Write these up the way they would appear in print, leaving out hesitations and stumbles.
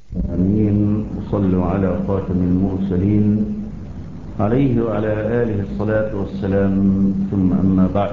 آمين. وصلوا على خاتم المرسلين عليه وعلى آله الصلاة والسلام، ثم أما بعد.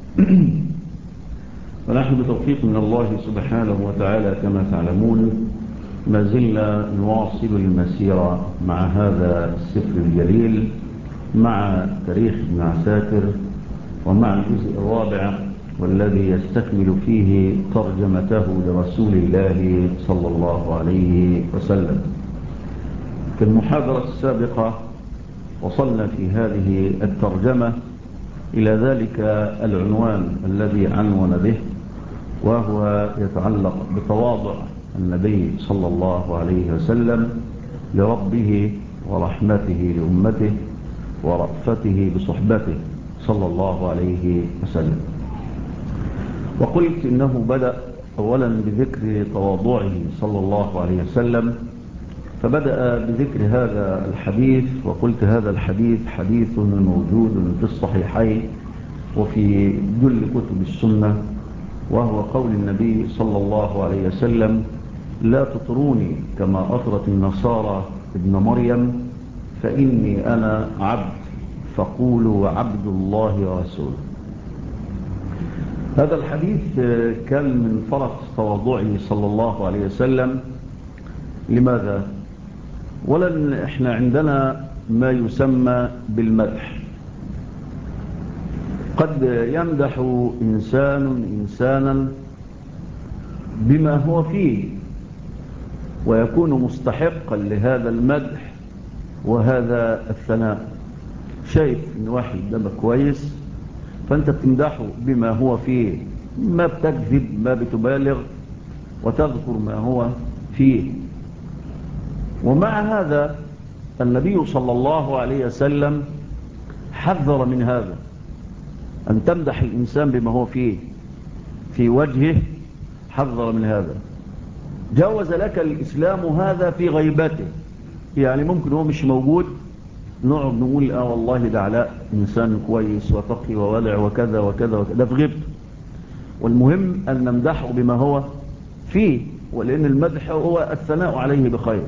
ونحن بتوفيق من الله سبحانه وتعالى كما تعلمون ما زلنا نواصل المسيرة مع هذا السفر الجليل، مع تاريخ ابن عساكر، ومع الجزء الرابع والذي يستكمل فيه ترجمته لرسول الله صلى الله عليه وسلم. في المحاضرة السابقة وصلنا في هذه الترجمة إلى ذلك العنوان الذي عنون به، وهو يتعلق بتواضع النبي صلى الله عليه وسلم لربه ورحمته لأمته ورأفته بصحبته صلى الله عليه وسلم. وقلت إنه بدأ أولا بذكر تواضعه صلى الله عليه وسلم، فبدأ بذكر هذا الحديث، وقلت هذا الحديث حديث موجود في الصحيحين وفي جل كتب السنة، وهو قول النبي صلى الله عليه وسلم: لا تطروني كما أطرت النصارى ابن مريم، فإني أنا عبد، فقولوا عبد الله ورسوله. هذا الحديث كان من فرط تواضعه صلى الله عليه وسلم. لماذا؟ ولن احنا عندنا ما يسمى بالمدح. قد يمدح إنسانا بما هو فيه ويكون مستحقا لهذا المدح وهذا الثناء. شايف ان واحد دمه كويس فانت بتمدحه بما هو فيه، ما بتكذب، ما بتبالغ، وتذكر ما هو فيه. ومع هذا النبي صلى الله عليه وسلم حذر من هذا، أن تمدح الإنسان بما هو فيه في وجهه. حذر من هذا. جوز لك الإسلام هذا في غيبته، يعني ممكن هو مش موجود نقعد نقول والله ده علاء إنسان كويس وتقي وولع وكذا وكذا وكذا، ده في غيبته. والمهم أن نمدحه بما هو فيه، ولأن المدح هو الثناء عليه بخير.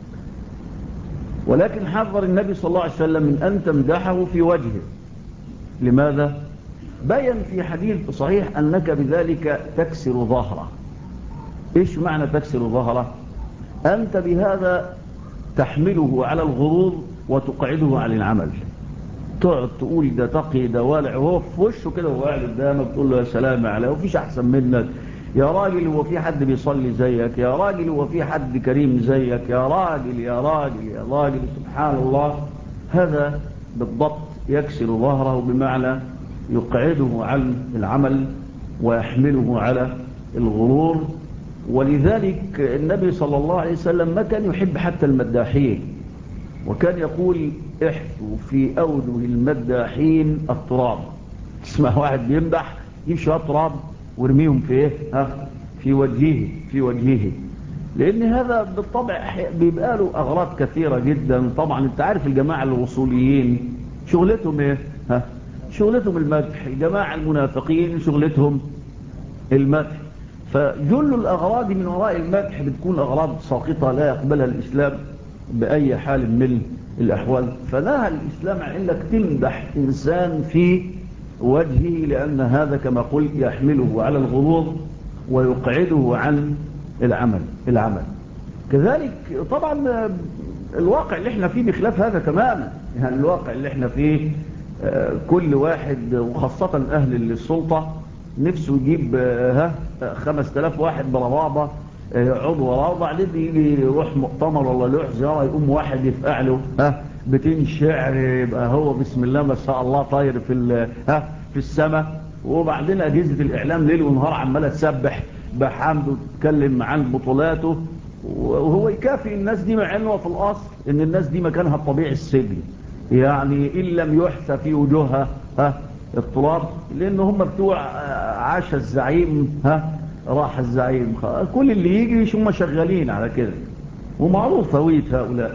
ولكن حذر النبي صلى الله عليه وسلم من أن تمدحه في وجهه. لماذا؟ بين في حديث صحيح أنك بذلك تكسر ظهره. إيش معنى تكسر ظهره؟ أنت بهذا تحمله على الغرور وتقعده عن العمل. تقعد تقول ده تقي ده والع، وهو في وشه كده وهو قاعد قدامك تقول له يا سلام عليه، وفيش أحسن منك يا راجل، هو في حد بيصلي زيك يا راجل، هو في حد كريم زيك يا راجل يا راجل يا راجل. سبحان الله، هذا بالضبط يكسر ظهره، بمعنى يقعده عن العمل ويحمله على الغرور. ولذلك النبي صلى الله عليه وسلم ما كان يحب حتى المداحين، وكان يقول: احثوا في أوجه المداحين التراب. تسمع واحد بيمدح يمشي التراب ويرميهم في ايه؟ في وجهه. لأن هذا بالطبع بيبقى له أغراض كثيرة جدا. طبعا انت عارف الجماعة الوصوليين شغلتهم ايه؟ شغلتهم المدح. الجماعة المنافقين شغلتهم المدح. فجل الأغراض من وراء المدح بتكون أغراض ساقطة لا يقبلها الإسلام بأي حال من الأحوال. فنهى الإسلام عن إنك تمدح إنسان في وجهه، لأن هذا كما قلت يحمله على الغرور ويقعده عن العمل. كذلك طبعا الواقع اللي احنا فيه بخلاف هذا تماما. يعني الواقع اللي احنا فيه كل واحد وخاصة أهل السلطة نفسه يجيب 5000 واحد بربابة يقعدوا وراه، وبعدين يجي يروح مؤتمر ولا يروح زيارة يقوم واحد يفقع له بتين شعر، يبقى هو بسم الله ما شاء الله طاير في السماء. وبعدين أجهزة الإعلام ليل ونهار عمالة تسبح بحمده وتتكلم عن بطولاته، وهو يكافئ الناس دي، مع انه في الأصل ان الناس دي مكانها الطبيعي السجن. يعني إن لم يحثى في وجوهها التراب، لأن هم بتوع عاش الزعيم راح الزعيم. كل اللي يجي هم شغالين على كده، ومعروف هوية هؤلاء.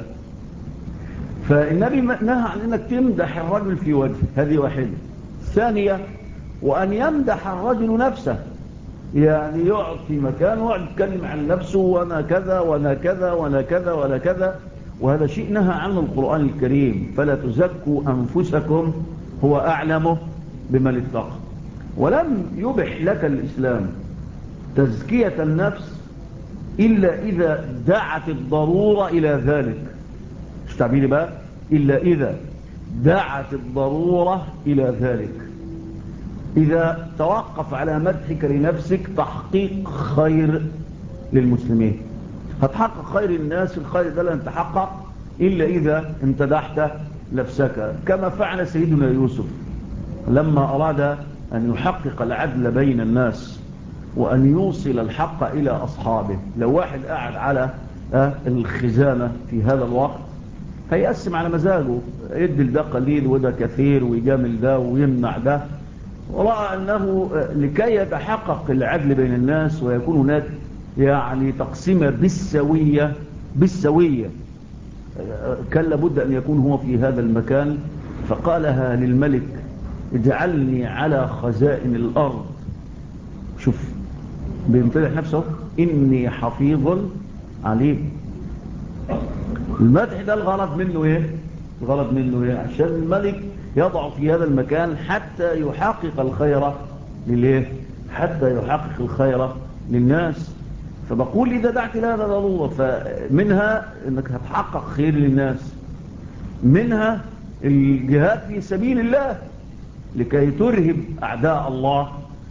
فالنبي نهى عن انك تمدح الرجل في وجهه، هذه واحدة. ثانية، وأن يمدح الرجل نفسه. يعني يقعد في مكان ويقعد يتكلم عن نفسه، وانا كذا وانا كذا وانا كذا وانا كذا، وهذا شيء نهى عنه القرآن الكريم. فلا تزكوا أنفسكم هو أعلم بمن اتقى. ولم يبح لك الإسلام تزكية النفس إلا إذا دعت الضرورة إلى ذلك. مش تعبيري بقى، إلا إذا دعت الضرورة إلى ذلك. إذا توقف على مدحك لنفسك تحقيق خير للمسلمين، هتحقق خير الناس. الخير ده لن يتحقق إلا إذا امتدحت نفسك، كما فعل سيدنا يوسف لما أراد أن يحقق العدل بين الناس وأن يوصل الحق إلى أصحابه. لو واحد قاعد على الخزانة في هذا الوقت هيقسم على مزاجه، يدي ده قليل وده كثير، ويجامل ده ويمنع ده، ورأى أنه لكي يتحقق العدل بين الناس ويكون هناك يعني تقسيمة بالسوية كان لابد أن يكون هو في هذا المكان. فقالها للملك: اجعلني على خزائن الأرض. شوف بيمتدح نفسه: إني حفيظ عليم. المدح ده الغرض منه إيه؟ الغرض منه إيه؟ عشان الملك يضع في هذا المكان حتى يحقق الخير للإيه؟ حتى يحقق الخير للناس. فبقول إذا دعت لهذا ضرورة، فمنها أنك هتحقق خير للناس، منها الجهاد في سبيل الله لكي ترهب أعداء الله،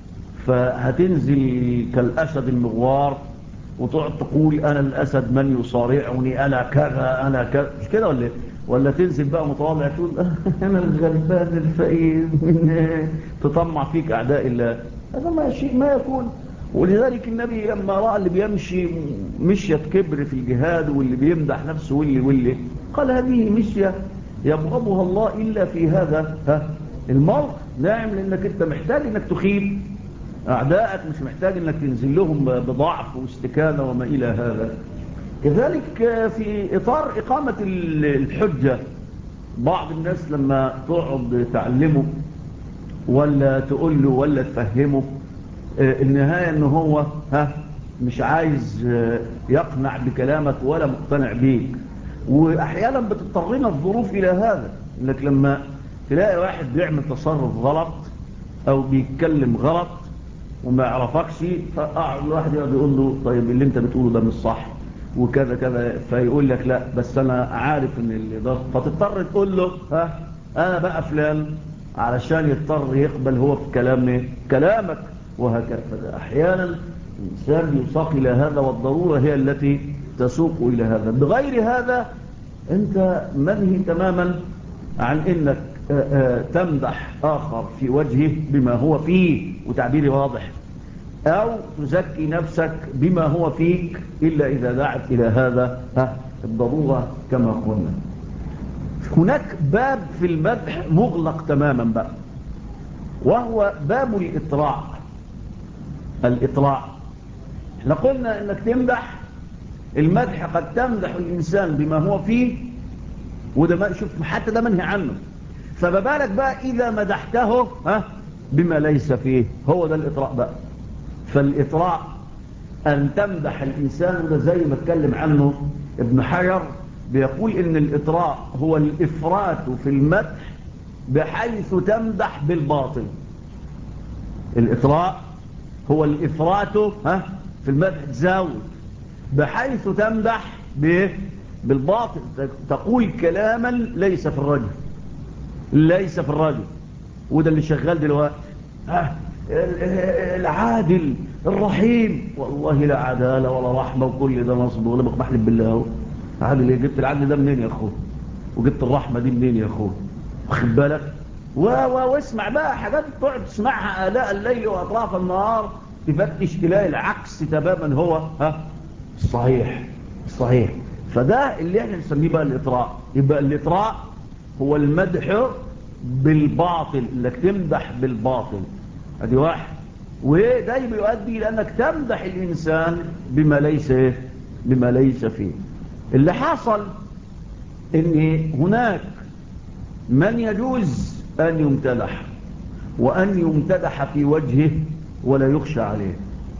فهتنزل كالأسد المغوار وتقعد تقول أنا الأسد من يصارعني، أنا كذا أنا كذا، مش كده ولا تنزل بقى متواضع تقول أنا الغلبان الفقير تطمع فيك أعداء الله. هذا ما شيء ما يكون. ولذلك النبي لما رأى اللي بيمشي مشية كبر في الجهاد واللي بيمدح نفسه واللي قال هذه مشية يبغضها الله إلا في هذا الموقف. نعم، لأنك أنت محتاج أنك تخيب أعداءك، مش محتاج أنك تنزل لهم بضعف واستكانة وما إلى هذا. كذلك في إطار إقامة الحجة، بعض الناس لما تقعد تعلمه ولا تقول له ولا تفهمه، النهاية أنه هو مش عايز يقنع بكلامك ولا مقتنع بيك. وأحيانا بتضطرنا الظروف إلى هذا، إنك لما تلاقي واحد بيعمل تصرف غلط أو بيتكلم غلط وما يعرفكش، فقعد الواحد يقول له طيب اللي انت بتقوله ده مش صح وكذا كذا، فيقول لك لا بس أنا عارف إن اللي ده، فتضطر تقول له أنا بقى فلان، علشان يضطر يقبل هو في كلامك وهكذا. أحيانا الإنسان يساق إلى هذا، والضرورة هي التي تسوق إلى هذا. بغير هذا أنت منهي تماما عن إنك تمدح آخر في وجهه بما هو فيه، وتعبيري واضح، أو تزكي نفسك بما هو فيك إلا إذا دعت إلى هذا الضرورة كما قلنا. هناك باب في المدح مغلق تماما بقى، وهو باب الإطراء. احنا قلنا انك تمدح، المدح قد تمدح الإنسان بما هو فيه، وده شوف حتى ده منهي عنه، فما بالك بقى إذا مدحته بما ليس فيه، هو ده الإطراء بقى. فالإطراء أن تمدح الإنسان، وده زي ما اتكلم عنه ابن حجر، بيقول إن الإطراء هو الإفراط في المدح بحيث تمدح بالباطل. الإطراء هو الإفراط في المدح، تزاود بحيث تمدح بالباطل، تقول كلاما ليس في الرجل، وده اللي شغال دلوقتي العادل الرحيم، والله لا عدالة ولا رحمة وكل ده نصب، ولا بحلف بالله. عادل ايه؟ جبت العدل ده منين يا اخوه؟ وجبت الرحمة دي منين يا اخوه؟ واخد بالك؟ واسمع بقى حاجات تقعد تسمعها آلاء الليل وأطراف النهار، تفتش تلاقي العكس تماما هو الصحيح. فده اللي احنا نسميه بقى الإطراء. يبقى الإطراء هو المدح بالباطل، انك تمدح بالباطل، ادي واحد. وده بيؤدي لأنك تمدح الإنسان بما ليس فيه. اللي حصل ان هناك من يجوز أن يمتدح، وأن يمتدح في وجهه ولا يخشى عليه.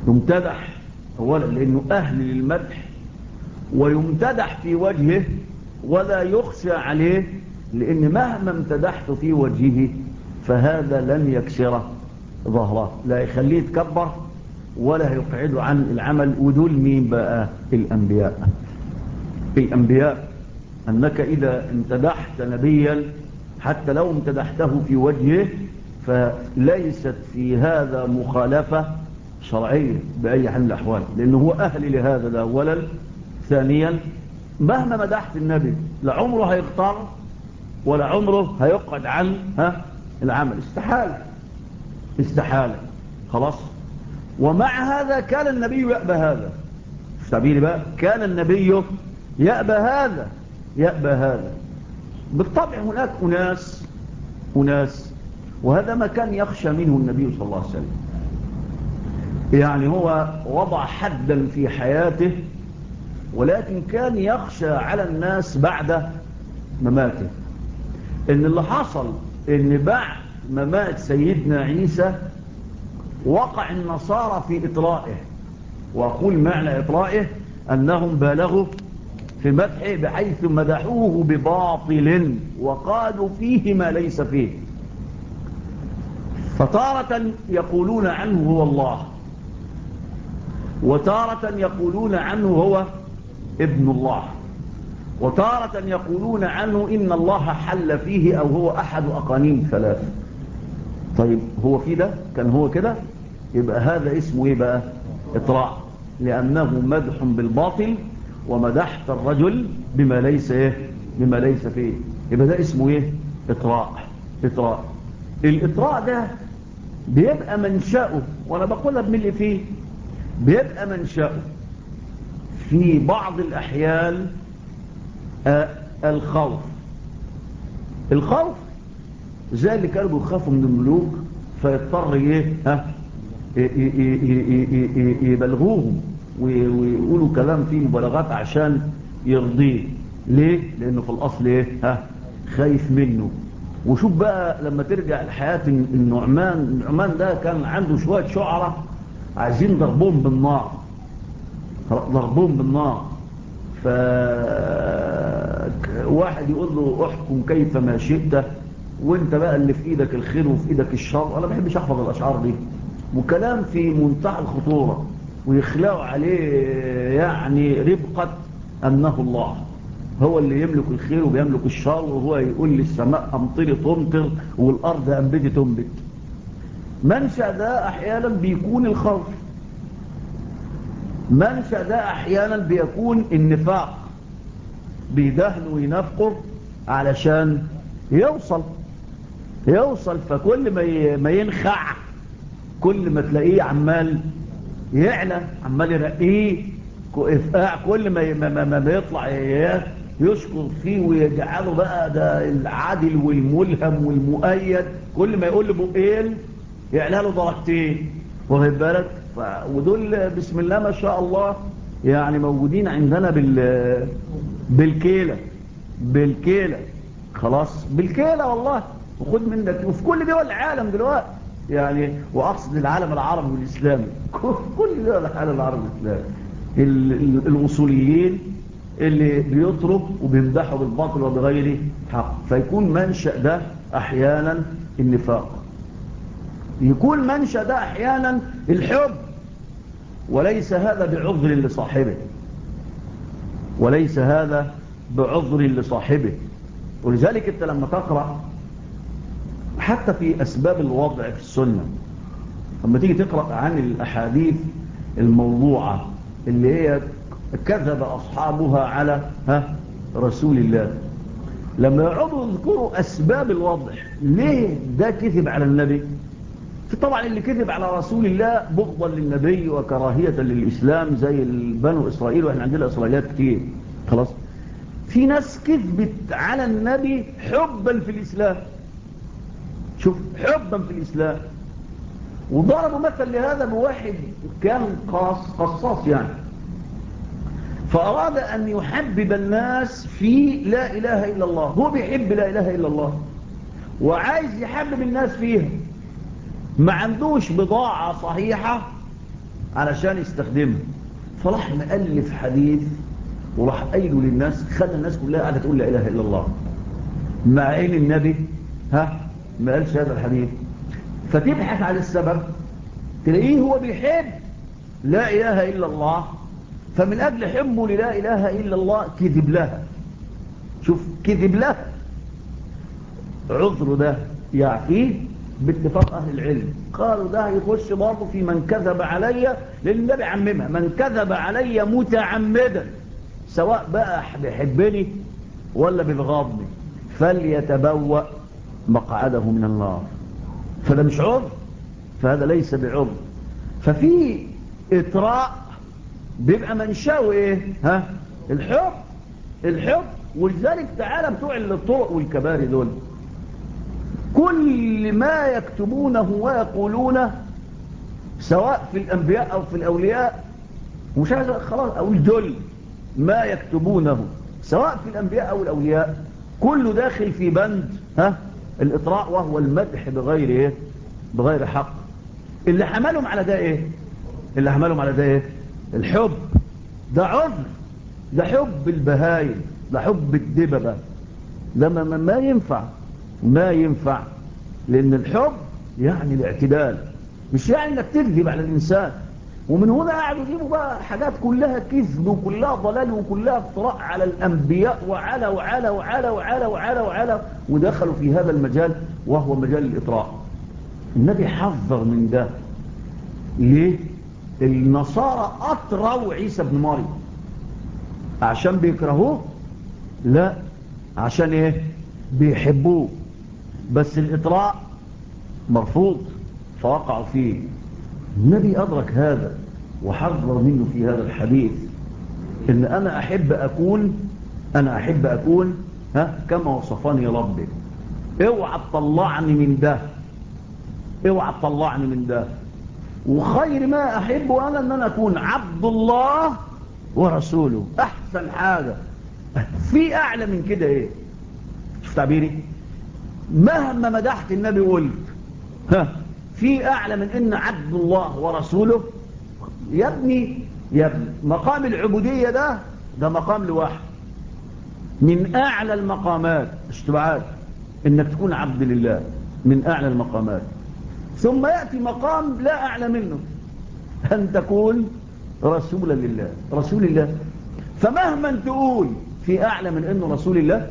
يمتدح أولا لأنه أهل للمدح، ويمتدح في وجهه ولا يخشى عليه، لأن مهما امتدحت في وجهه فهذا لن يكسره ظهره، لا يخليه يتكبر ولا يقعده عن العمل. ودول مين بقى؟ الأنبياء. الأنبياء أنك إذا امتدحت نبيا حتى لو امتدحته في وجهه فليست في هذا مخالفة شرعية بأي حال من الأحوال، لأنه هو أهل لهذا ده أولا. ثانيا مهما مدحت النبي لعمره هيختار ولا عمره هيقعد عن العمل، استحالة استحالة. خلاص. ومع هذا كان النبي يأبى هذا. تعبيري بقى، كان النبي يأبى هذا، يأبى هذا. بالطبع هناك أناس وهذا ما كان يخشى منه النبي صلى الله عليه وسلم، يعني هو وضع حدا في حياته، ولكن كان يخشى على الناس بعد مماته. ان اللي حصل ان بعد ما مات سيدنا عيسى وقع النصارى في إطرائه، وأقول معنى إطرائه أنهم بالغوا في مدحه بحيث مدحوه بباطل وقالوا فيه ما ليس فيه. فتارة يقولون عنه هو الله، وتارة يقولون عنه هو ابن الله، وتارة يقولون عنه إن الله حل فيه أو هو أحد أقانيم ثلاث. طيب هو في ده؟ كان هو كده؟ يبقى هذا اسمه ايه بقى؟ إطراء، لأنه مدح بالباطل ومدحت الرجل بما ليس ايه؟ بما ليس فيه. يبقى ده اسمه ايه؟ إطراء. إطراء. الإطراء ده بيبقى منشأه، وانا بقولها بملء فيه، بيبقى منشأه في بعض الأحيان الخوف. الخوف زي اللي كانوا بيخافوا من الملوك فيضطر ايه؟ يبلغوهم ويقولوا كلام فيه مبالغات عشان يرضيه. ليه؟ لانه في الاصل ايه؟ خايف منه. وشوف بقى لما ترجع لحياة النعمان ده كان عنده شوية شعراء عايزين ضربهم بالنار، ضربهم بالنار. فواحد يقول له احكم كيف ما شئت، وانت بقى اللي في ايدك الخير وفي ايدك الشر. انا ما بحبش احفظ الاشعار دي، وكلام في منتهى الخطورة، ويخلقوا عليه يعني ربقة انه الله هو اللي يملك الخير وبيملك الشر، وهو يقول للسماء امطري تمطر والارض انبتي تنبت. منشأ ده احيانا بيكون الخوف، منشأ ده احيانا بيكون النفاق، بيدهن وينفقر علشان يوصل. فكل ما ينخع كل ما تلاقيه عمال يعلى، عمال يرقيه كل ما بيطلع يشكر فيه ويجعله بقى ده العادل والملهم والمؤيد. كل ما يقول له بقين يعلى له درجتين، واخد بالك؟ ودول بسم الله ما شاء الله يعني موجودين عندنا بالكيلة. خلاص بالكيلة والله، وخد منك. وفي كل دول العالم دلوقتي يعني، وأقصد العالم العربي والإسلامي، كل دول العالم العربي والإسلامي، الوصوليين اللي بيطرب وبيمدحوا بالباطل وبغير حق. فيكون منشأ ده أحيانا النفاق، يكون منشأ ده أحيانا الحب، وليس هذا بعذر لصاحبه، وليس هذا بعذر لصاحبه. ولذلك انت لما تقرأ حتى في أسباب الوضع في السنة، لما تيجي تقرأ عن الأحاديث الموضوعة اللي هي كذب أصحابها على رسول الله، لما يقعدوا يذكروا أسباب الوضع ليه ده كذب على النبي. طبعا اللي كذب على رسول الله بغضا للنبي وكراهية للإسلام زي بنو إسرائيل، وإحنا عندنا إسرائيليات كتير. خلاص. في ناس كذبت على النبي حبا في الإسلام، شوف حبا في الإسلام. وضربوا مثل لهذا بواحد كان قصاص يعني، فأراد أن يحبب الناس في لا إله إلا الله. هو بيحب لا إله إلا الله وعايز يحبب الناس فيها، ما عندوش بضاعة صحيحة علشان يستخدمها. فراح مألف حديث وراح قايله للناس، خلى الناس كلها قاعدة تقول لا إله إلا الله، مع ان النبي ما قالش هذا الحديث. فتبحث عن السبب تلاقيه هو بيحب لا إله إلا الله، فمن أجل حبه للا إله إلا الله كذب لها. شوف، كذب لها. عذر ده يعفيه باتفاق أهل العلم، قالوا ده يخش برضه في من كذب علي، لأن النبي عممها: من كذب علي متعمدا سواء بقى بيحبني ولا بيبغضني فليتبوأ مقعده من النار. فده مش عذر، فهذا ليس بعذر. ففي إطراء بيبقى منشأه إيه؟ الحب. ولذلك تعالى بتوع الطرق والكباري دول كل ما يكتبونه ويقولونه سواء في الأنبياء أو في الأولياء، ومش عايز خلاص أقول دول، ما يكتبونه سواء في الأنبياء أو الأولياء كله داخل في بند الإطراء، وهو المدح بغير حق. اللي حملهم على ده إيه؟ الحب. ده عذر، ده حب البهايم، ده حب الدببة، ده ما ينفع. لأن الحب يعني الاعتدال، مش يعني انك تكذب على الإنسان. ومن هنا قاعدوا يجيبوا بقى حاجات كلها كذب وكلها ضلال وكلها افتراء على الأنبياء وعلى ودخلوا في هذا المجال وهو مجال الإطراء. النبي حذر من ده. ليه؟ النصارى أطروا عيسى بن مريم عشان بيكرهوه؟ لا، عشان ايه؟ بيحبوه. بس الإطراء مرفوض فوقعوا فيه. النبي أدرك هذا وحذر منه في هذا الحديث، إن أنا أحب أكون كما وصفني ربي. اوعى تطلعني من ده. وخير ما أحبه أنا أن أنا أكون عبد الله ورسوله. أحسن حاجة، في أعلى من كده إيه؟ شوف تعبيري، مهما مدحت النبي قلت في أعلى من إن عبد الله ورسوله. يا ابني مقام العبودية ده مقام لواحد من أعلى المقامات. اشتبعات إنك تكون عبد لله، من أعلى المقامات. ثم يأتي مقام لا أعلى منه، أن تكون رسولا لله، رسول الله. فمهما تقول في أعلى من إنه رسول الله،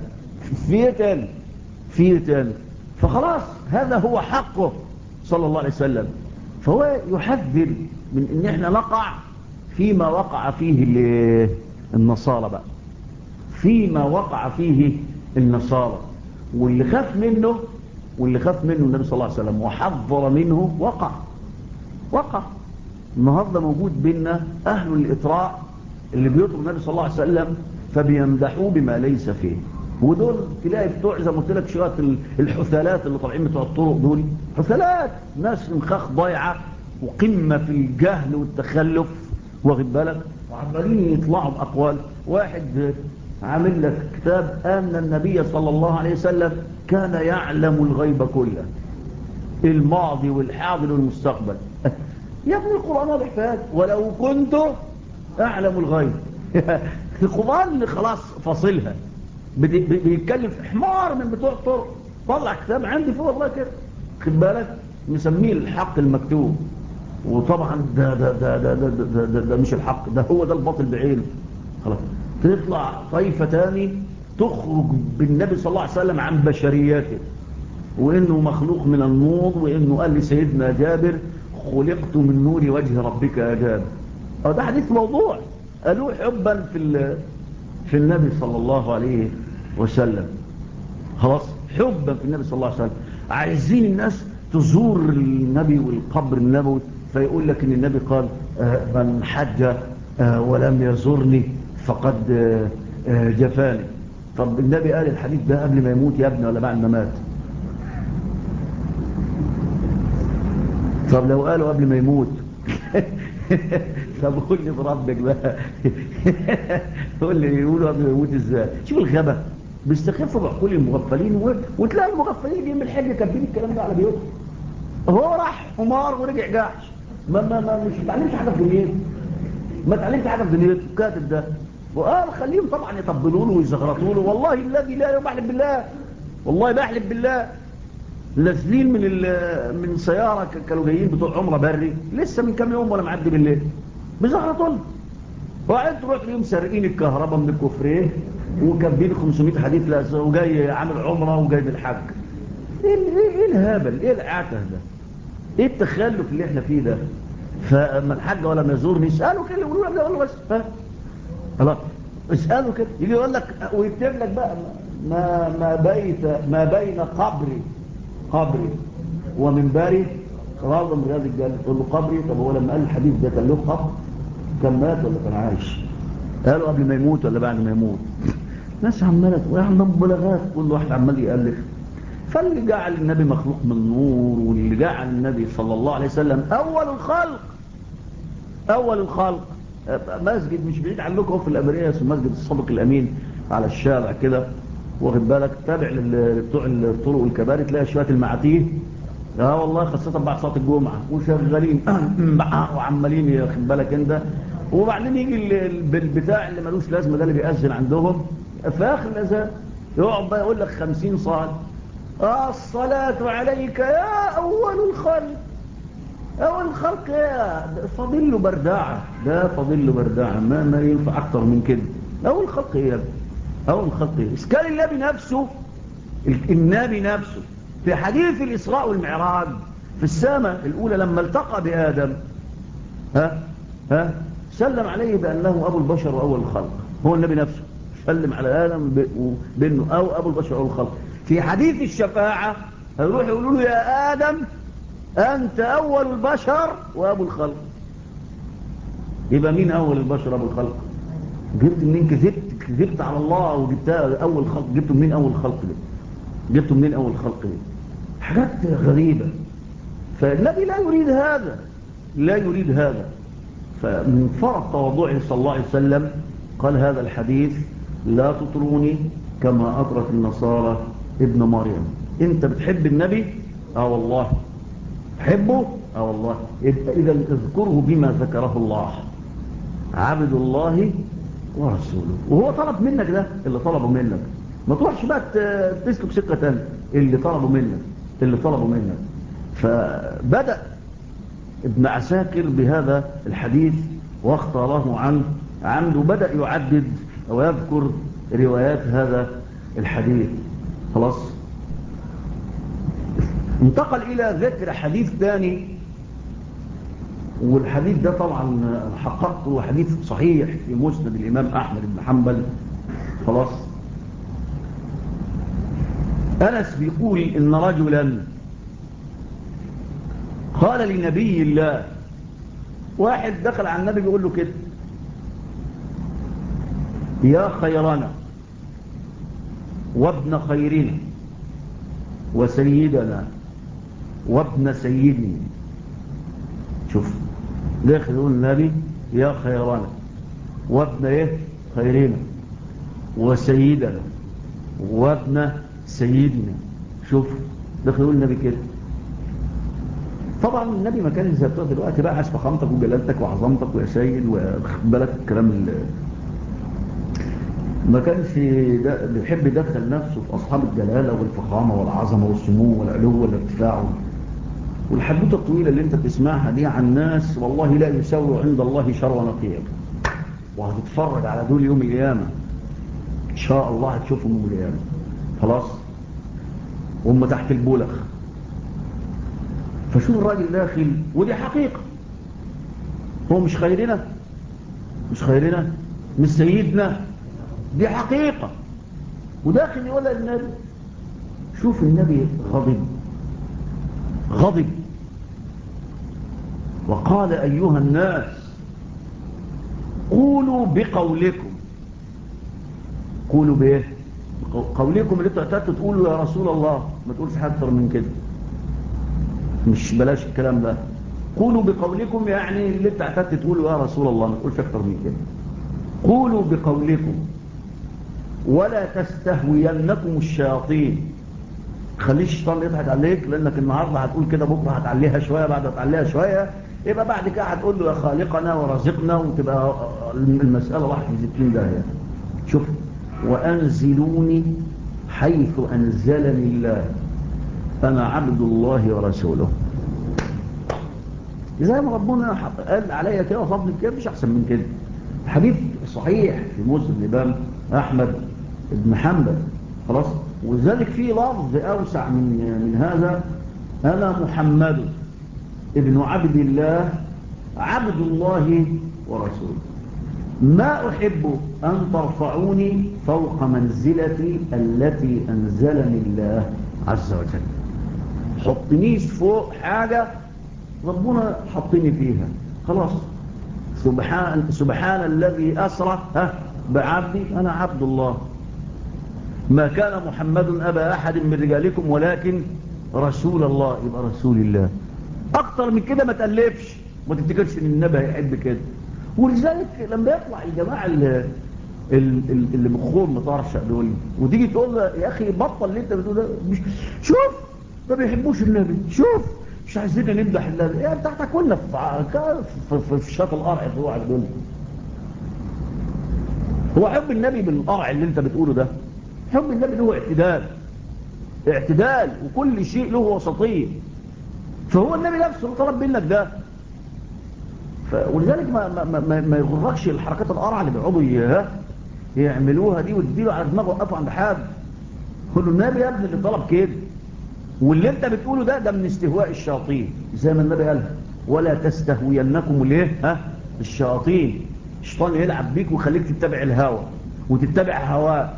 في تاني. فخلاص هذا هو حقه صلى الله عليه وسلم. فهو يحذر من إن احنا نقع فيما وقع فيه النصارى بقى، فيما وقع فيه النصارى. واللي خاف منه النبي صلى الله عليه وسلم وحذر منه وقع. النهارده موجود بيننا أهل الإطراء اللي بيطلب النبي صلى الله عليه وسلم فبيمدحوه بما ليس فيه. ودول تلاقي بتوع زي ما قلت لك شويه الحثالات اللي طالعين بتوع الطرق دول، حثالات ناس مخاخ ضايعه وقمه في الجهل والتخلف، واخد بالك، وعمالين يطلعوا باقوال. واحد عامل لك كتاب ان النبي صلى الله عليه وسلم كان يعلم الغيب كله، الماضي والحاضر والمستقبل. يا ابن القرآن واضح فات ولو كنت أعلم الغيب. القرآن اللي خلاص فاصلها بيتكلم في حمار من بتوع الطرق. طلع كتاب عندي فيه والله كده، خد بالك، مسميه الحق المكتوب. وطبعا ده مش الحق، ده هو ده الباطل بعينه. خلاص تطلع طائفة تاني تخرج بالنبي صلى الله عليه وسلم عن بشرياته، وإنه مخلوق من النور، وإنه قال لسيدنا جابر خلقت من نور وجه ربك يا جابر. ده حديث موضوع قالوه حبا في النبي صلى الله عليه وسلم. خلاص حبا في النبي صلى الله عليه وسلم. عايزين الناس تزور النبي والقبر النبوي، فيقول لك ان النبي قال من حج ولم يزورني فقد جفاني. طب النبي قال الحديث ده قبل ما يموت يا ابني ولا بعد ما مات؟ طب لو قالوا قبل ما يموت طب قول لي بربك بقى قول لي يقولوا قبل ما يموت ازاي؟ شوف الغبا، بيستخفوا بعقول المغفلين وتلاقي المغفلين جايين من الحج كاتبين الكلام ده على بيوتهم. هو راح حمار ورجع جاحش، مش تعلمش حاجه في دنيته، ما تعلمش حاجه في دنيته الكاتب ده. وقال خليهم طبعا يطبلوا له ويزغرطوا له، والله الذي لا يوم بحلف بالله، والله بحلف بالله نازلين من سياره كانوا جايين بتوع عمره بري لسه من كام يوم وانا معدي بالليل بيزغرطوا له، وقعدت تروح اليوم سارقين الكهرباء من الكفرين وكاتبين 500 حديث لا وجاي عامل عمره وجاي بالحج. ايه الهبل، ايه العته ده، ايه التخلف اللي احنا فيه ده؟ فما الحاج ولا ما يزورني اساله كده يقولوا له اقول بس خلاص اساله كده يجي يقول لك ويكتب لك بقى ما بين قبري ومنبري روضه من رياض الجنه. تقول له قبري؟ طب هو لما قال الحديث ده كان له قبر؟ كان مات ولا كان عايش؟ قالوا قبل ما يموت ولا بعد ما يموت؟ ناس عماله وعندهم مبالغات، كل واحد عمال يالف. فاللي جعل النبي مخلوق من نور، واللي جعل النبي صلى الله عليه وسلم اول الخلق مسجد مش بعيد عنكم في الامريه اسمه مسجد الصادق الامين على الشارع كده، واخد بالك، تابع لبتوع الطرق والكباري، تلاقي شويه المعاتيه والله خاصه بعد صلاه الجمعه وشغالين وعمالين ياخد بالك انت. وبعدين يجي البتاع اللي ملوش لازمه ده اللي بيأذن عندهم في اخر الاذان يقعد بقى يقول لك 50 صلاه الصلاه عليك يا اول الخلق. أول الخلق فاضل له برداعة، ده فاضل له برداعة ما ينفع أكتر من كده. أول الخلق إيه؟ أول الخلق إيه؟ إسكال النبي نفسه في حديث الإسراء والمعراج في السماء الأولى لما التقى بآدم سلم عليه بأنه أبو البشر وأول الخلق. هو النبي نفسه سلم على آدم بأنه أبو البشر وأول الخلق. في حديث الشفاعة هيروح يقولوا له يا آدم أنت أول البشر وأبو الخلق. يبقى مين أول البشر أبو الخلق؟ جبت منين؟ كذبت على الله وجبتها أول خلق. جبته منين أول خلق دي؟ جبته منين أول خلق دي؟ حاجات غريبة. فالنبي لا يريد هذا. فمن فرط تواضعه صلى الله عليه وسلم قال هذا الحديث لا تطروني كما أطرت النصارى ابن مريم. أنت بتحب النبي؟ والله حبه؟ والله. إذا اذكره بما ذكره الله، عبد الله ورسوله. وهو طلب منك ده اللي طلبه منك، ما تروحش بقى تسلك سكة تانية. اللي طلبه منك. فبدأ ابن عساكر بهذا الحديث واختاره عنده بدأ يعدد ويذكر روايات هذا الحديث. خلاص انتقل إلى ذكر حديث ثاني، والحديث ده طبعا حققته حديث صحيح في مسند الإمام أحمد بن حنبل. خلاص أنس بيقول إن رجلا قال لنبي الله، واحد دخل على النبي بيقول له كده يا خيرنا وابن خيرنا وسيدنا وابن سيدنا. شوف داخل يقول النبي يا خيرنا وابن خيرنا وسيدنا وابن سيدنا. شوف داخل يقول النبي كده. طبعا النبي ما كان زي بتوع دلوقتي بقى عايز فخامتك وجلالتك وعظمتك ويا سيد واخد بالك الكلام ما كانش بيحب يدخل نفسه في اصحاب الجلاله والفخامه والعظمه والسمو والعلو والارتفاع والحدوته الطويله اللي انت بتسمعها دي عن ناس والله لا يساوي عند الله شر ونقير. وهتتفرج على دول يوم القيامه ان شاء الله، هتشوفهم يوم القيامه. خلاص وهم تحت البولخ. فشوف الراجل داخل، ودي حقيقه، هو مش خيرنا مش سيدنا، دي حقيقه، وداخل يقول للنبي. شوف النبي غضب وقال أيها الناس قولوا بقولكم. قولوا بايه؟ قولكم اللي بتعتدتوا تقولوا يا رسول الله، ما تقولش حاجه اكتر من كده، مش بلاش الكلام ده. قولوا بقولكم يعني اللي بتعتدت تقولوا يا رسول الله، ما تقولش اكتر من كده. قولوا بقولكم ولا تستهوينكم الشياطين. خليش الشيطان يضحك عليك، لانك النهارده هتقول كده، بكره هتعليها شويه، بعد هتعليها شويه، يبقى بعد كده هتقول له يا خالقنا ورزقنا وتبقى المسألة واحد في 60 داهية. شوف، وأنزلوني حيث أنزلني الله أنا عبد الله ورسوله. زي ما ربنا قال عليا كده وفضل كده مش أحسن من كده. حديث صحيح في مسلم الإمام أحمد بن حنبل خلاص. وذلك فيه لفظ أوسع من هذا: أنا محمد ابن عبد الله عبد الله ورسوله ما أحب أن ترفعوني فوق منزلتي التي أنزلني الله عز وجل. حطنيش فوق حاجة ربنا حطني فيها خلاص. سبحان الذي أسرى بعبدي أنا عبد الله. ما كان محمد أبا أحد من رجالكم ولكن رسول الله. يبقى رسول الله. أكتر من كده ما تألفش، ما تفتكرش إن النبي هيحب كده. ولذلك لما يطلع الجماعة اللي مخهم مطرشق دول وتيجي تقول له يا أخي بطل اللي أنت بتقوله ده، مش شوف ما بيحبوش النبي، شوف مش عايزين نمدح النبي. يعني تحت كنا في شاط القرع في واحد دول. هو حب النبي بالقرع اللي أنت بتقوله ده؟ حب النبي له اعتدال وكل شيء له وسطية. فهو النبي نفسه طلب منك ده. ولذلك ما يغرقش الحركات القرعه اللي بيقعدوا يعملوها دي وتديله على دماغه وقفوا عند حد. قول له النبي يا ابني اللي طلب كده، واللي انت بتقوله ده من استهواء الشياطين زي ما النبي قال: ولا تستهوينكم الايه الشياطين. الشيطان يلعب بيك ويخليك تتبع الهوى وتتبع هواه.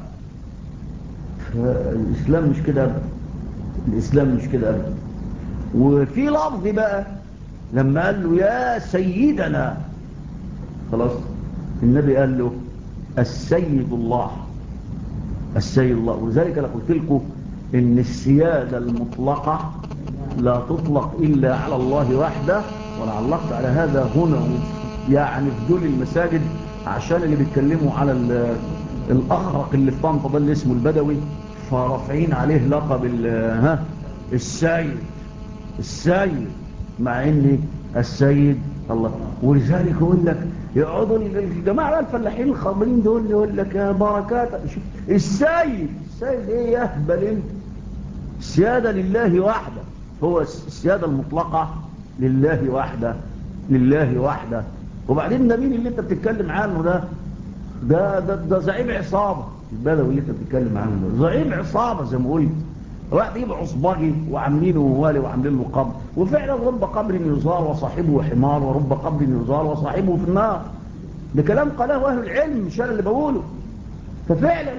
الاسلام مش كده ابدا. الاسلام مش كده ابدا. وفي لفظ بقى لما قال له يا سيدنا خلاص، النبي قال له السيد الله. السيد الله. ولذلك انا قلت لكم ان السيادة المطلقة لا تطلق الا على الله وحده. وانا علقت على هذا هنا يعني في دول المساجد عشان اللي بيتكلموا على الاخرق اللي في طنطا ده اللي اسمه البدوي، فرافعين عليه لقب السيد مع ان السيد الله. ولذلك يقول لك يقعدوا الجماعه الفلاحين الخاطرين دول يقول لك يا بركات السيد ايه يهبل انت؟ السياده لله وحده. هو السياده المطلقه لله وحده. وبعدين النبي اللي انت بتتكلم عنه ده زعيم عصابه. البدوي اللي انت بتتكلم عنه ده زعيم عصابه زي ما قلت. واحد يبقى عصباجي وعاملينه موالي وعاملين له قبر. وفعلا رب قبر يزار وصاحبه حمار، ورب قبر يزار وصاحبه في النار. ده كلام قاله اهل العلم مش انا اللي بقوله. ففعلا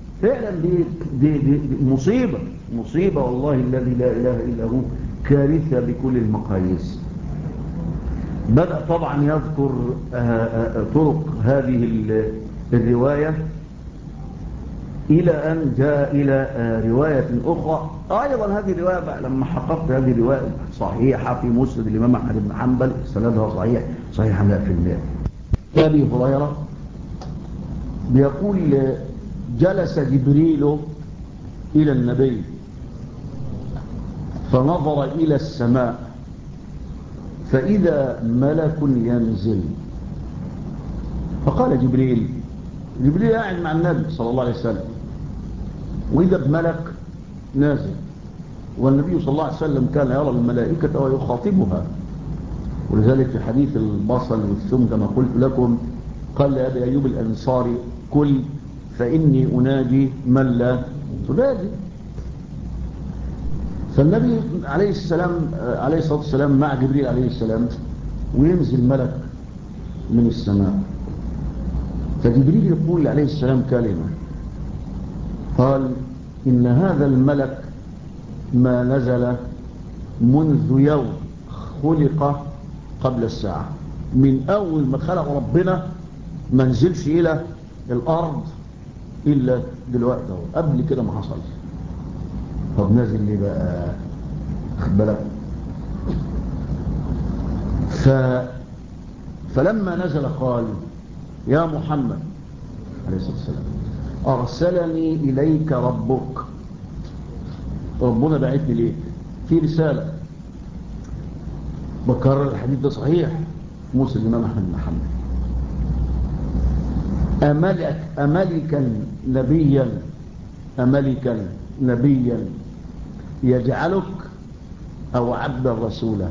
دي مصيبه والله الذي لا اله الا هو. كارثه بكل المقاييس. بدأ طبعا يذكر طرق هذه الروايه إلى أن جاء إلى رواية أخرى. أيضا هذه الرواية لما حققت هذه الرواية صحيحة في مسند الإمام أحمد بن حنبل سندها صحيح 100%. أبي هريرة بيقول جلس جبريل إلى النبي فنظر إلى السماء فإذا ملك ينزل. فقال جبريل قاعد مع النبي صلى الله عليه وسلم، وإذا بملك نازل. والنبي صلى الله عليه وسلم كان يرى الملائكة ويخاطبها. ولذلك في حديث البصل والثوم كما قلت لكم قال لأبي أيوب الأنصاري: كل فإني أناجي من لا تنادي. فالنبي عليه الصلاة والسلام مع جبريل عليه السلام، وينزل ملك من السماء. فجبريل يقول عليه السلام كلمة، قال: إن هذا الملك ما نزل منذ يوم خلق قبل الساعة. من أول ما خلق ربنا ما نزلش إلى الأرض إلا دلوقتي، قبل كده ما حصلش. طب نازل ليه بقى؟ خد بالك. فلما نزل قال: يا محمد عليه الصلاة والسلام أرسلني إليك ربك. ربنا بعثني ليك في رسالة. بكرر الحديث ده صحيح مسلم الإمام أحمد بن حنبل. أملكا نبيا يجعلك أو عبدا رسولا؟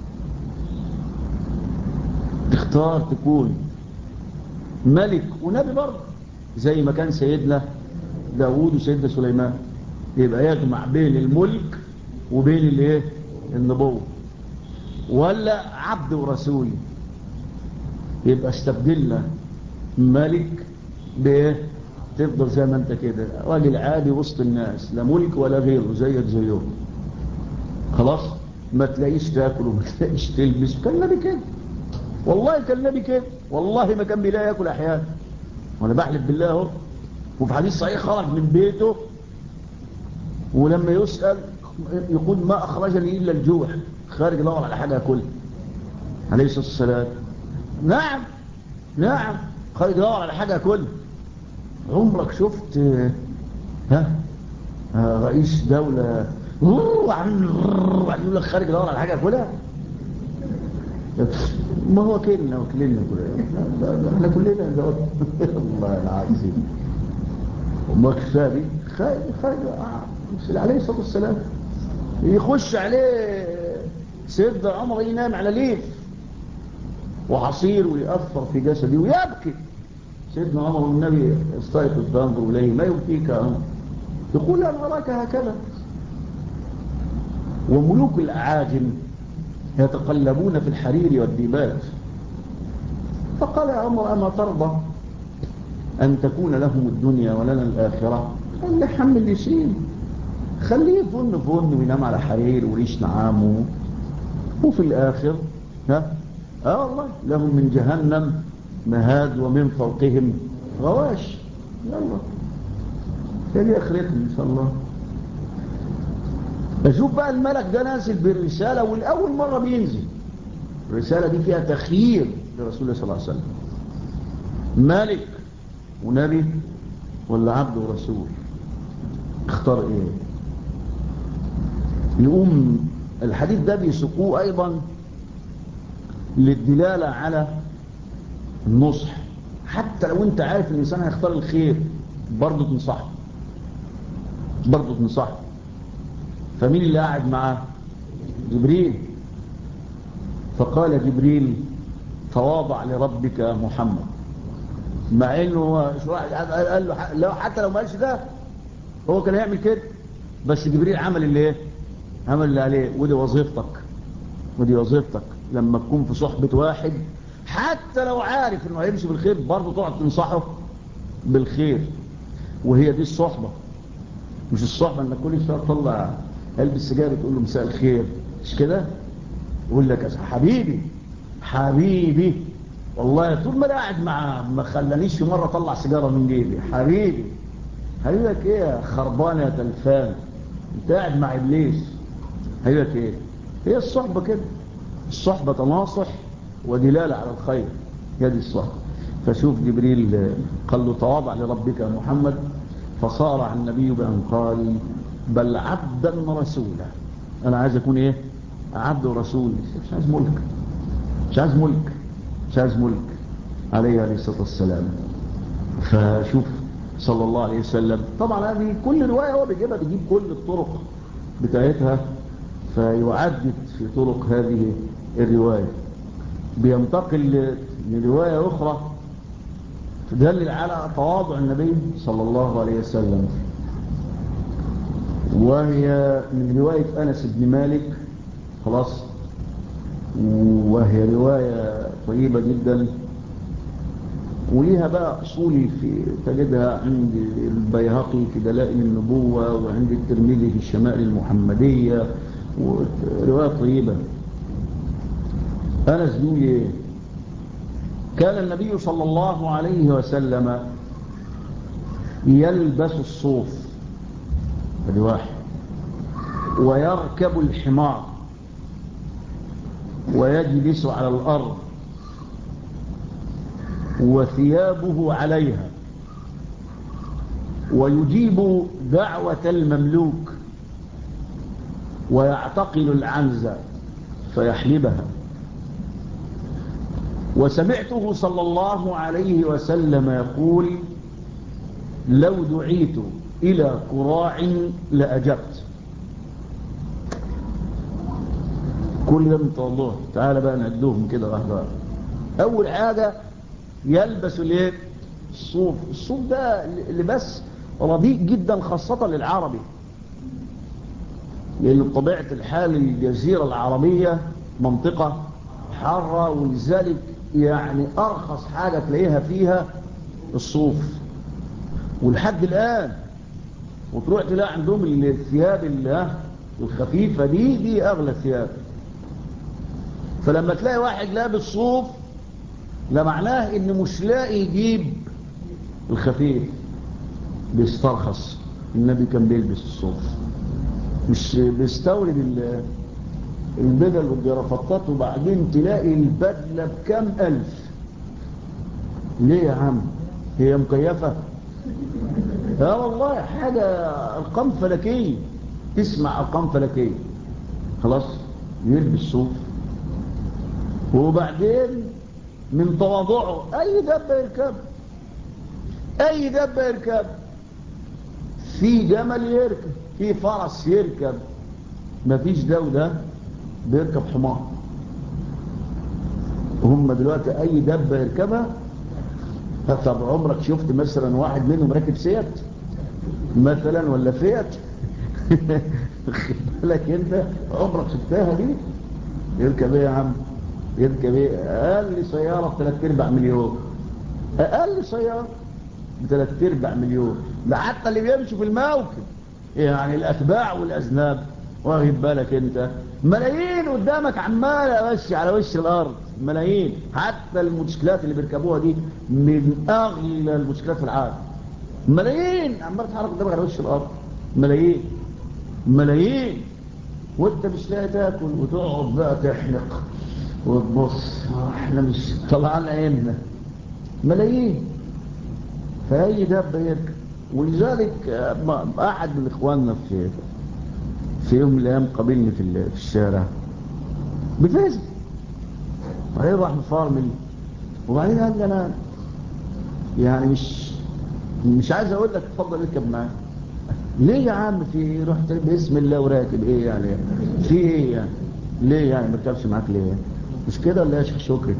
تختار تكون ملك ونبي برضه زي ما كان سيدنا داود وسيدنا سليمان، يبقى يجمع بين الملك وبين الايه النبوة، ولا عبد ورسول؟ يبقى استبدلنا ملك بايه؟ تفضل زي ما انت كده راجل عادي وسط الناس، لا ملك ولا غيره، زيك زيهم، خلاص. ما تلاقيش تاكل وما تلاقيش تلبس. كان نبي كده والله، كان نبي كده والله، ما كان بيلاقي ياكل احيانا، وانا بحلف بالله اهو. وفي حديث صحيح خرج من بيته ولما يسأل يقول ما أخرجني إلا الجوع، خارج دور على حاجة أكلها عليه الصلاة والسلام. نعم نعم، خارج دور على حاجة أكلها. عمرك شفت رئيس دولة يقول لك خارج دور على حاجة أكلها؟ ما هو كلنا وكلنا احنا كلنا الله العظيم. وما كفاري خارج عليه الصلاة والسلام يخش عليه سيدنا عمر ينام على ليف وعصير ويأثر في جسده ويبكي. سيدنا عمر والنبي استيقظ فانظر إليه ما يبكيك يا عمر؟ يقول أنا أراك هكذا. وملوك الأعاجم يتقلبون في الحرير والديباج. فقال يا عمر أما ترضى أن تكون لهم الدنيا ولنا الآخرة؟ قال لي حمل يشيل، خليه فن وينام على حرير وريش نعامه، وفي الآخر والله لهم من جهنم مهاد ومن فوقهم غواش. يلا هذه آخرتهم إن شاء الله. أشوف بقى الملك ده نازل بالرسالة، والأول مرة بينزل الرسالة دي فيها تخيير لرسول الله صلى الله عليه وسلم، ملك ونبي ولا عبد ورسول؟ اختار ايه؟ يقوم الحديث ده بيسقوه ايضا للدلالة على النصح. حتى لو انت عارف ان الانسان هيختار الخير برضه تنصحه. فمين اللي قاعد معاه؟ جبريل. فقال جبريل تواضع لربك محمد، مع انه قال له حتى لو ما قالش ده هو كان هيعمل كده، بس جبريل عمل اللي عليه. ودي وظيفتك لما تكون في صحبة واحد حتى لو عارف انه هيمشي بالخير برضه تقعد تنصحه بالخير. وهي دي الصحبة، مش الصحبة انك كل شويه تطلع قلب السجارة تقول له مساء الخير، مش كده؟ يقول لك حبيبي والله طول ما انا قاعد معاه ما خلانيش في مرة طلع سيجارة من جيبي. حبيبك ايه يا خربان يا تلفان؟ انت قاعد مع ابليس. حبيبك ايه؟ هي الصحبة كده، الصحبة تناصح ودلالة على الخير، هي دي الصحبة. فشوف جبريل قال له تواضع لربك يا محمد، فصارع النبي بأن قال بل عبدا رسولا. انا عايز اكون ايه؟ عبد ورسول، مش عايز ملك عليه الصلاة والسلام. فشوف صلى الله عليه وسلم. طبعا هذه كل رواية هو بيجيب كل الطرق بتاعتها فيعدد في طرق هذه الرواية، بينتقل لرواية أخرى تدلل على تواضع النبي صلى الله عليه وسلم، وهي من رواية أنس بن مالك، خلاص، وهي رواية طيبة جدا، وليها بقى أصولي في تجدها عند البيهقي في دلائل النبوة، وعند الترمذي في الشمائل المحمدية، ورواية طيبة. أنس بيقول إيه؟ كان النبي صلى الله عليه وسلم يلبس الصوف، هذه واحد، ويركب الحمار، ويجلس على الأرض، وثيابه عليها، ويجيب دعوة المملوك، ويعتقل العنزة فيحلبها، وسمعته صلى الله عليه وسلم يقول لو دعيت إلى كراع لأجبت. كل ده انت والله تعالى بقى نعدوهم كده واحدة. أول حاجة يلبس الايه؟ الصوف. الصوف ده لباس رديء جدا خاصة للعربي، لأن بطبيعة الحال الجزيرة العربية منطقة حارة، ولذلك يعني أرخص حاجة تلاقيها فيها الصوف. ولحد الآن وتروح تلاقي عندهم الثياب الخفيفة دي أغلى ثياب. فلما تلاقي واحد لابس صوف لا معناه إن مش لاقي يجيب الخفيف، بيسترخص. النبي كان بيلبس الصوف، مش بيستورد البدل والجرافطات وبعدين تلاقي البدلة بكام ألف. ليه يا عم؟ هي مكيفة؟ والله حاجة أرقام فلكية، تسمع أرقام فلكية. خلاص يلبس صوف. وبعدين من تواضعه أي دبة يركب، أي دبة يركب، في جمل يركب، في فرس يركب، مفيش ده وده بيركب حمار. هم دلوقتي أي دبة يركبها. طب عمرك شفت مثلا واحد منهم راكب سيات مثلا ولا فيات؟ خد بالك انت، عمرك شفتها دي؟ يركب ايه يا عم؟ يركب ايه؟ اقل سيارة ب3/4 مليون، اقل سيارة ب3/4 مليون. ده حتى اللي بيمشوا في الموكب يعني الاتباع والاذناب، واخد بالك انت؟ ملايين قدامك عمالة ماشي على وش الارض، ملايين. حتى الموتوسيكلات اللي بيركبوها دي من اغلى الموتوسيكلات في العالم، ملايين عمالة تتحرك قدامك على وش الارض، ملايين ملايين. وانت مش لاقي تاكل وتقعد بقى تحلق وتبص، احنا مش طلعنا عيننا، ملايين. فأي دابة يركب. ولذلك أحد من إخواننا في يوم من الأيام قابلني في الشارع بفيسبوك، وبعدين راح مفارمل، وبعدين قال لي أنا يعني مش عايز أقول لك اتفضل اركب معايا. ليه يا عم؟ في رحت باسم الله وراكب ايه يعني؟ في ايه يعني؟ ليه يعني ما اركبش معاك ليه؟ مش كده ولا يا شيخ شكري؟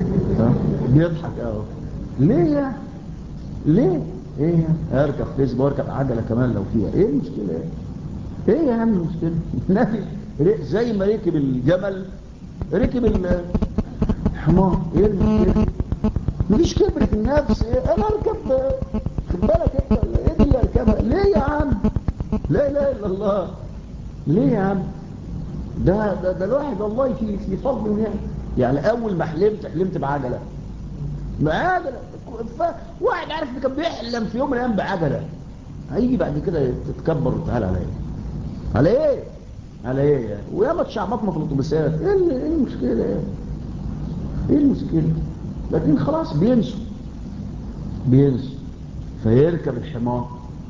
بيضحك اهو. ليه يعني؟ ليه؟ ايه يعني؟ اركب فيسبوك واركب عجله كمان لو فيها ايه المشكله؟ ايه يا عم المشكله؟ النبي زي ما ركب الجمل ركب الحمار. ايه المشكله؟ مفيش كبر في النفس. انا اركب، خد بالك انت ولا ايه دي اللي اركبها؟ ليه يا عم؟ لا اله الا الله. ليه يا عم؟ ده الواحد والله في فضل يعني اول ما حلمت بعجله. بعجله. واحد عارف ان كان بيحلم في يوم من الايام بعجله، هيجي بعد كده تتكبر وتعالى على ايه؟ على ايه؟ على ايه يعني؟ وياما تشعبطنا في الاتوبيسات. ايه المشكله يعني؟ ايه المشكله؟ لكن خلاص بينسوا فيركب الحمار،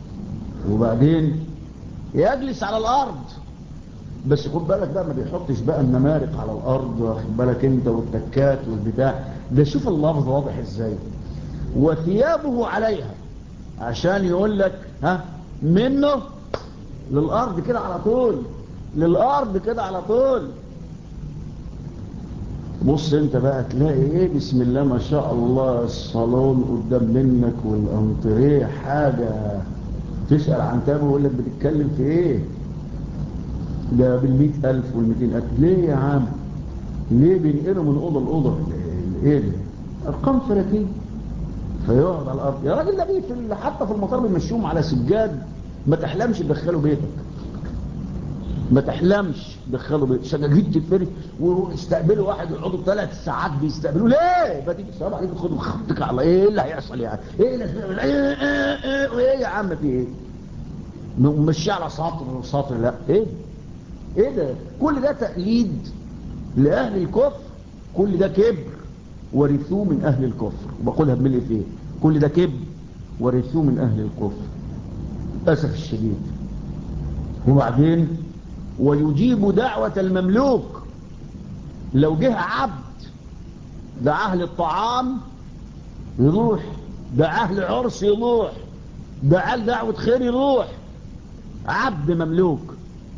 وبعدين يجلس على الارض. بس خد بالك بقى، ما بيحطش بقى النمارق على الارض، واخد بالك انت، والتكات والبتاع ده. شوف اللفظ واضح ازاي، وثيابه عليها، عشان يقول لك منه للارض كده على طول، للارض كده على طول. بص انت بقى تلاقي ايه؟ بسم الله ما شاء الله، الصالون قدام منك والانطريه حاجه. تسأل عن تابه يقول لك بتتكلم في ايه؟ ده بال100,000 وال200,000. ليه يا عم؟ ليه بينقلوا من اوضه لاوضه؟ ايه ده؟ ارقام فلكيه. فيقعد على الارض يا راجل. ده حتى في المطار بيمشوهم على سجاد، ما تحلمش تدخله بيتك، ما تحلمش تدخله بيتك. سجاجيد تتفرش ويستقبلوا واحد يقعدوا 3 ساعات بيستقبلوا. ليه؟ بتيجي السلام عليكم خدوا خطك على ايه اللي هيحصل يعني؟ ايه يا عم في ايه؟ مش على سطر لا. ايه ده؟ كل ده تقليد لأهل الكفر، كل ده كبر ورثوه من أهل الكفر. وبقولها بملء فيه، كل ده كبر ورثوه من أهل الكفر أسف الشديد. وبعدين ويجيب دعوة المملوك. لو جه عبد ده أهل الطعام يروح، ده أهل عرس يروح، ده أهل دعوة خير يروح. عبد مملوك،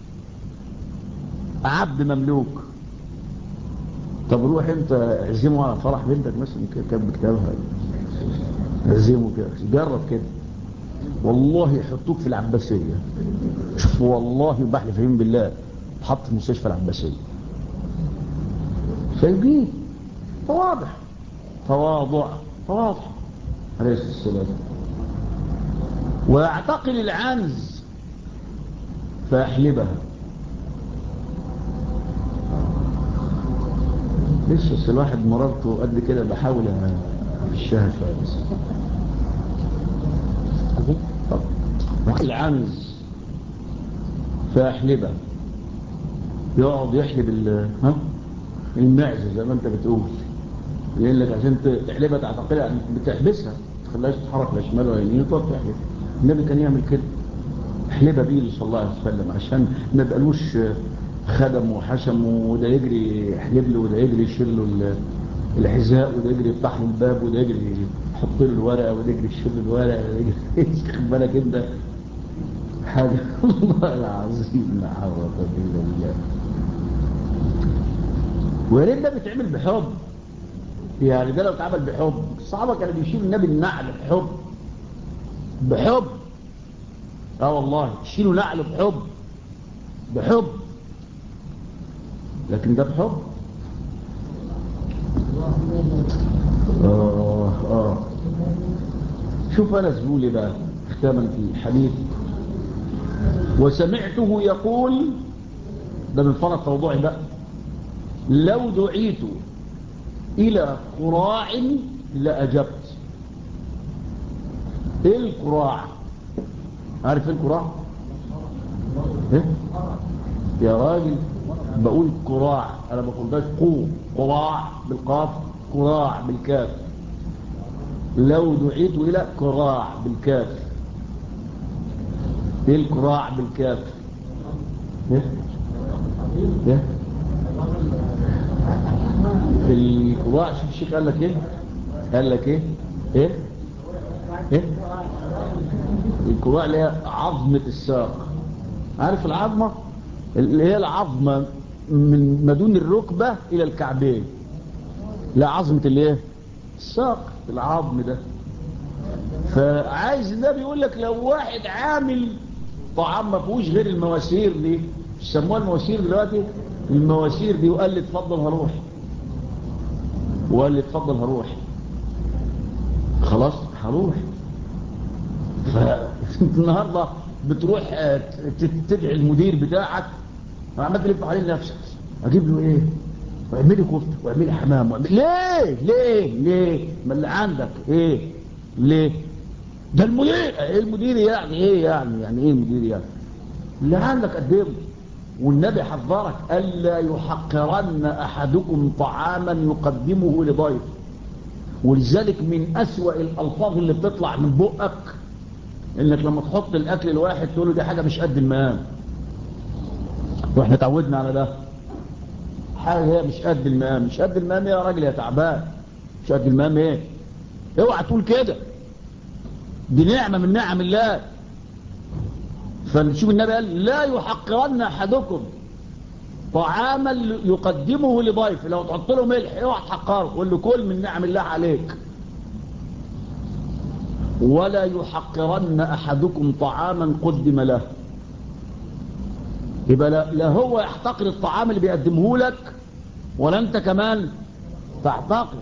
عبد مملوك. طب روح انت اعزمه على فرح بنتك مثلا كده، كان بكتابها اعزمه كده، جرب كده والله يحطوك في العباسية. شوف والله بحلف فيهم بالله، حط في مستشفى العباسية. سايبين تواضع، تواضع، تواضع عليه السلام. ويعتقل العنز فيحلبها. لسه الواحد مرارته قد كده، بحاول افشها شويه بس. العنز فيحلبها، يقعد يحلب المعزه زي ما انت بتقول. يقول لك عشان تحلبها تعتقلها، بتحبسها ما تخليهاش تتحرك لا شمال ولا يمين، تقعد تحلب. النبي كان يعمل كده، يحلبها بيه صلى الله عليه وسلم، عشان ما يبقالوش خدم وحشم، وده يجري يحلب له، وده يجري يشيل له الحذاء، وده يجري يفتح له الباب، وده يجري يحط له الورقه، وده يجري يشيل له الورقه، وده يجري خد بالك انت حاجه والله العظيم لا حول ولا قوه الا بالله. ويا ريت ده بيتعمل بحب، يعني ده لو اتعمل بحب. الصحابه كانوا بيشيلوا النبي النعل بحب، بحب. والله يشيلوا نعل بحب، بحب. لكن ده بحب. شوف أنا زبولي بقى ختاما في الحديث. وسمعته يقول، ده من فرط توضعي بقى: لو دعيت إلى قراع لأجبت. إيه القراع؟ عارف إيه القراع؟ إيه؟ يا راجل بقول قراع، أنا بقول قراع بالقاف، قراع بالكاف. لو دعيت إلى قراع بالكاف. إيه القراع بالكاف؟ إيه؟ إيه؟ القراع. شوف الشيخ قال لك إيه؟ قال لك إيه؟ إيه؟ إيه؟ القراع اللي هي عظمة الساق. عارف العظمة؟ اللي هي العظمة من مدون الركبة إلى الكعبين. لا، عظمة اللي ايه؟ الساق، العظم ده. فعايز ده بيقول لك لو واحد عامل طعام ما فيهوش غير المواسير دي، يسموها المواسير دلوقتي، المواسير دي، وقال لي اتفضل هروح، وقال لي اتفضل هروح، خلاص هروح. فالنهارده بتروح تدعي المدير بتاعك، عمال تلف عليه نفسك، اجيب له ايه؟ واعملي كفته، واعملي حمام، ليه ما اللي عندك ايه؟ ليه؟ ده المدير. ايه المدير يعني؟ ايه يعني ايه المدير يعني؟ اللي عندك قدمه. والنبي حذرك الا يحقرن احدكم طعاما يقدمه لضيف. ولذلك من اسوأ الالفاظ اللي بتطلع من بقك انك لما تحط الاكل الواحد تقول له دي حاجه مش قد المقام. واحنا اتعودنا على ده، حاجه هي مش قد المقام. مش قد المقام يا راجل يا تعبان، مش قد المقام ايه؟ اوعى تقول كده، دي نعمه من نعم الله. فنشوف النبي قال لا يحقرن احدكم طعاما يقدمه لضيف. لو تحط له ملح اوعى تحقره، قول له كل من نعم الله عليك. ولا يحقرن احدكم طعاما قدم له. يبقى لا هو يحتقر الطعام اللي بيقدمه لك، ولا انت كمان تحتقره.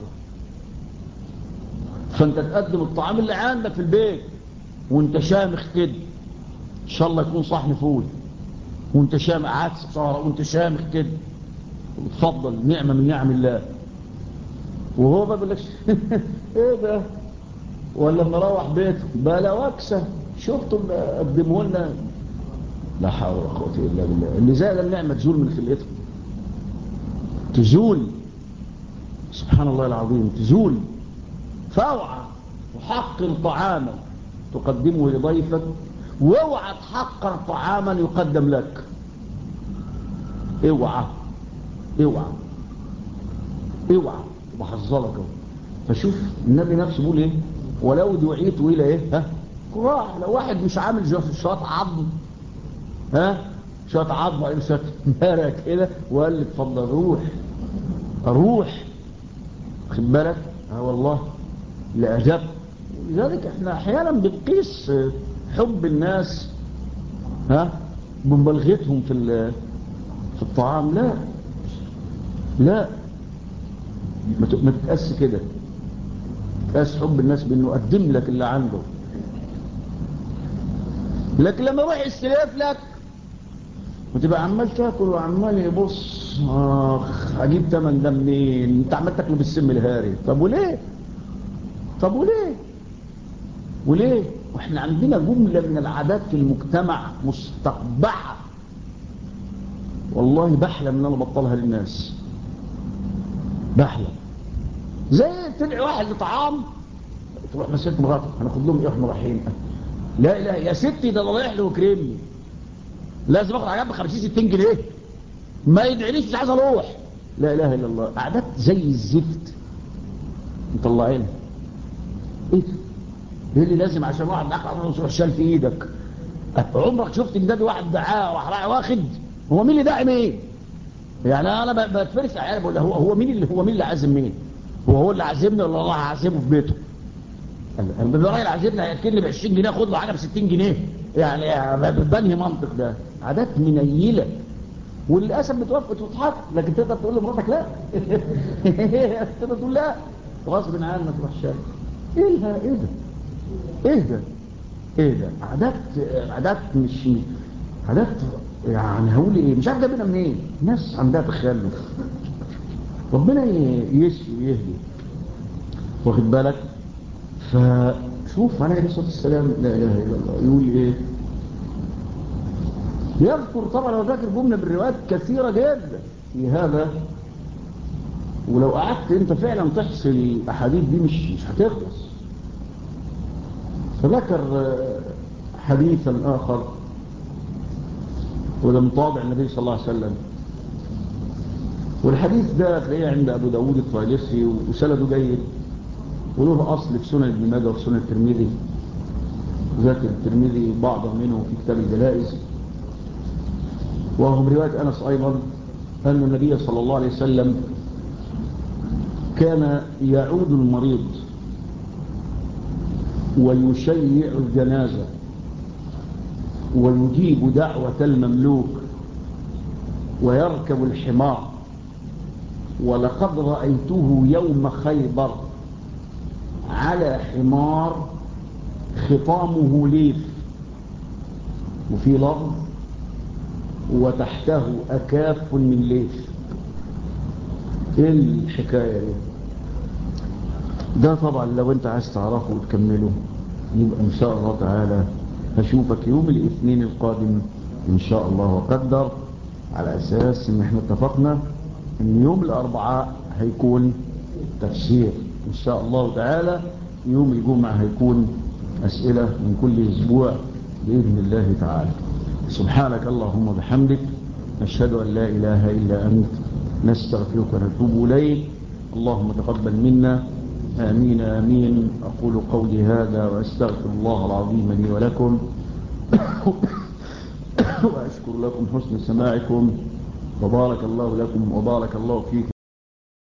فانت تقدم الطعام اللي عندك في البيت وانت شامخ كده، ان شاء الله يكون صحن فول، وانت شامخ عدس بصارة وانت شامخ كده، وتفضل نعمة من نعم الله. وهو ما بيقولكش ايه ده؟ ولا مروح بيته بلا وكسه، شفتوا قدموا لنا؟ لا حول ولا قوه الا بالله. اللي زي النعمه تزول من خلقته، تزول، سبحان الله العظيم، تزول. فاوعى تحقر طعاما تقدمه لضيفك، واوعى تحقر طعاما يقدم لك. اوعى اوعى اوعى. بحذرك اهو. فشوف النبي نفسه بيقول ايه؟ ولو دعيت الى ايه؟ ها؟ قراع. لو واحد مش عامل شويه عظم، ها؟ شويه عظم ولا شويه مرة كده وقال لي اتفضل روح اروح، خد بالك؟ والله لاجبت. لذلك احنا احيانا بنقيس حب الناس ها بمبالغتهم في الطعام. لا لا، ما تتقاس كده. تقاس حب الناس بانه قدم لك اللي عنده. لكن لما يروح يستلف لك وتبقى عمال تاكل وعمال يبص، اجيب تمن ده منين؟ انت عمال تاكله بالسم الهاري. طب وليه؟ طب وليه؟ واحنا عندنا جملة من العادات في المجتمع مستقبحة، والله بحلم ان انا بطلها للناس، بحلم. زي تدعي واحد لطعام، تروح مسكت مراتك هناخد لهم ايه واحنا رايحين؟ لا لا يا ستي، ده انا رايح له وكرمني، لازم اخد عجب ب 50 60 جنيه، ما يدعيليش مش عايز اروح. لا اله الا الله، عادات زي الزفت مطلعين. ايه ده؟ ايه اللي لازم عشان واحد اخر تروح شال في ايدك؟ عمرك شفت ان ده واحد دعاه راح راعي واخد؟ هو مين اللي داعي مين؟ يعني انا بتفرس احيانا بقول هو مين اللي عازم مين؟ هو اللي عازمني ولا الله هعزمه في بيته؟ انا الراجل عازمني هياكلني ب 20 جنيه خد له حاجه ب 60 جنيه، يعني بنهي منطق ده. عادات منيله، وللاسف بتوافق وتضحك، لكن تقدر تقول لمراتك لا. تقدر تقول لا غصب عنك تروح شارع. ايه ده؟ ايه ده؟ ايه ده؟ ايه ده؟ عادات مش عادات. يعني هقول ايه؟ مش عارف ده بينا منين. ناس عندها تخلف، ربنا يشفي ويهدي، واخد بالك؟ فشوف عليه الصلاه والسلام لا اله الا الله يقول ايه؟ يذكر طبعا، لو ذاكر جمله من الروايات كثيره جدا في هذا، ولو قعدت انت فعلا تحصي الاحاديث دي مش هتخلص. فذكر حديثا اخر، وده من طابع النبي صلى الله عليه وسلم، والحديث ده تلاقيه عند ابو داود الطيالسي وسنده جيد، وله اصل في سنن ابن ماجه وفي سنن الترمذي. ذكر الترمذي بعضا منه في كتاب الجنائز، وهو من روايه انس ايضا ان النبي صلى الله عليه وسلم كان يعود المريض ويشيع الجنازه ويجيب دعوه المملوك ويركب الحمار. ولقد رأيته يوم خيبر على حمار خطامه ليف، وفي لفظ وتحته أكاف من ليف. ايه الحكاية دي؟ ده طبعا لو انت عايز تعرفه وتكمله يبقى ان شاء الله تعالى هشوفك يوم الاثنين القادم ان شاء الله وقدر، على اساس ان احنا اتفقنا ان يوم الاربعاء هيكون تفسير ان شاء الله تعالى، يوم الجمعة هيكون اسئلة من كل اسبوع باذن الله تعالى. سبحانك اللهم وبحمدك، نشهد ان لا اله الا انت، نستغفرك ونتوب اليك. اللهم تقبل منا، آمين آمين. أقول قولي هذا وأستغفر الله العظيم لي ولكم، وأشكر لكم حسن سماعكم، وبارك الله لكم وبارك الله فيكم.